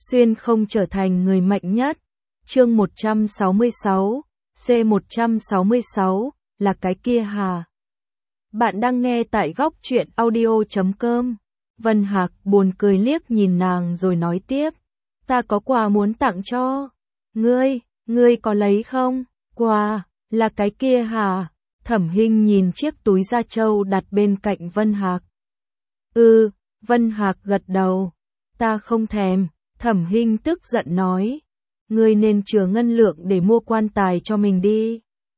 xuyên không trở thành người mạnh nhất. Chương 166, C166, là cái kia hả? Bạn đang nghe tại góc truyện audio.com. Vân Hạc buồn cười liếc nhìn nàng rồi nói tiếp. Ta có quà muốn tặng cho. Ngươi có lấy không? Quà, là cái kia hả? Thẩm Hinh nhìn chiếc túi da trâu đặt bên cạnh Vân Hạc. Vân Hạc gật đầu. Ta không thèm. Thẩm Hinh tức giận nói. Ngươi nên chừa ngân lượng để mua quan tài cho mình đi.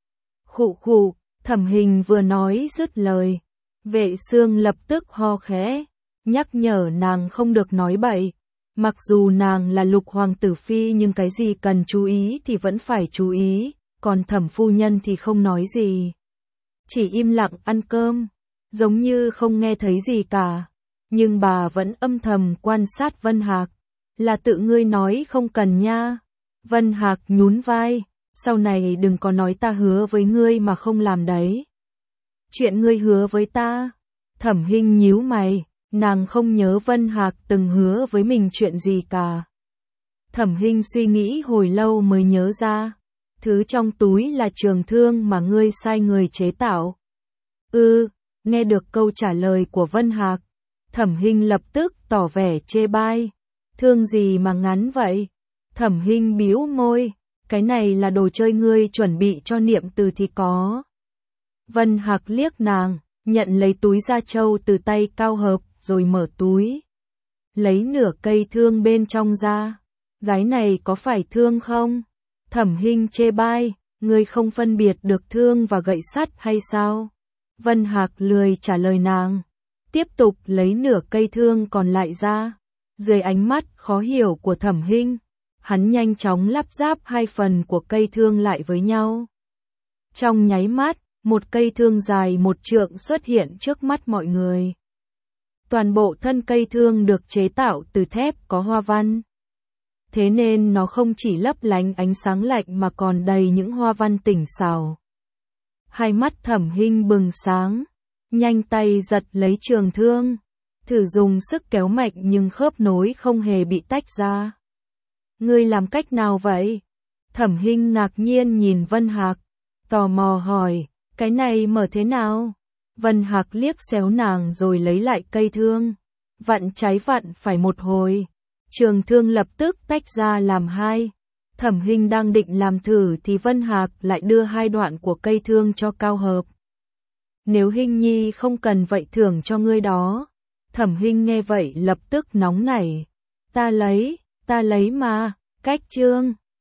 Khụ, Thẩm Hinh vừa nói dứt lời. Vệ Xương lập tức ho khẽ, nhắc nhở nàng không được nói bậy. Mặc dù nàng là Lục hoàng tử phi nhưng cái gì cần chú ý thì vẫn phải chú ý, còn Thẩm phu nhân thì không nói gì. Chỉ im lặng ăn cơm, giống như không nghe thấy gì cả. Nhưng bà vẫn âm thầm quan sát Vân Hạc. Là tự ngươi nói không cần nha. Vân Hạc nhún vai, sau này đừng có nói ta hứa với ngươi mà không làm đấy. Chuyện ngươi hứa với ta? Thẩm Hinh nhíu mày, nàng không nhớ Vân Hạc từng hứa với mình chuyện gì cả. Thẩm Hinh suy nghĩ hồi lâu mới nhớ ra, thứ trong túi là trường thương mà ngươi sai người chế tạo. Nghe được câu trả lời của Vân Hạc, Thẩm Hinh lập tức tỏ vẻ chê bai. Thương gì mà ngắn vậy? Thẩm Hinh bĩu môi, cái này là đồ chơi ngươi chuẩn bị cho Niệm Từ thì có. Vân Hạc liếc nàng, nhận lấy túi da trâu từ tay Cao Hợp, rồi mở túi. Lấy nửa cây thương bên trong ra. Gái này có phải thương không? Thẩm Hinh chê bai, ngươi không phân biệt được thương và gậy sắt hay sao? Vân Hạc lười trả lời nàng. Tiếp tục lấy nửa cây thương còn lại ra. Dưới ánh mắt khó hiểu của Thẩm Hinh, hắn nhanh chóng lắp ráp hai phần của cây thương lại với nhau. Trong nháy mắt, một cây thương dài 1 trượng xuất hiện trước mắt mọi người. Toàn bộ thân cây thương được chế tạo từ thép có hoa văn. Thế nên nó không chỉ lấp lánh ánh sáng lạnh mà còn đầy những hoa văn tỉnh xảo. Hai mắt Thẩm Hinh bừng sáng, nhanh tay giật lấy trường thương, thử dùng sức kéo mạnh nhưng khớp nối không hề bị tách ra. Ngươi làm cách nào vậy? Thẩm Hinh ngạc nhiên nhìn Vân Hạc, tò mò hỏi, cái này mở thế nào? Vân Hạc liếc xéo nàng rồi lấy lại cây thương, vặn trái vặn phải một hồi, trường thương lập tức tách ra làm hai. Thẩm Hinh đang định làm thử thì Vân Hạc lại đưa hai đoạn của cây thương cho Cao Hợp. Nếu Hinh nhi không cần vậy thưởng cho ngươi đó. Thẩm Hinh nghe vậy lập tức nóng nảy. Ta lấy mà, cách chương.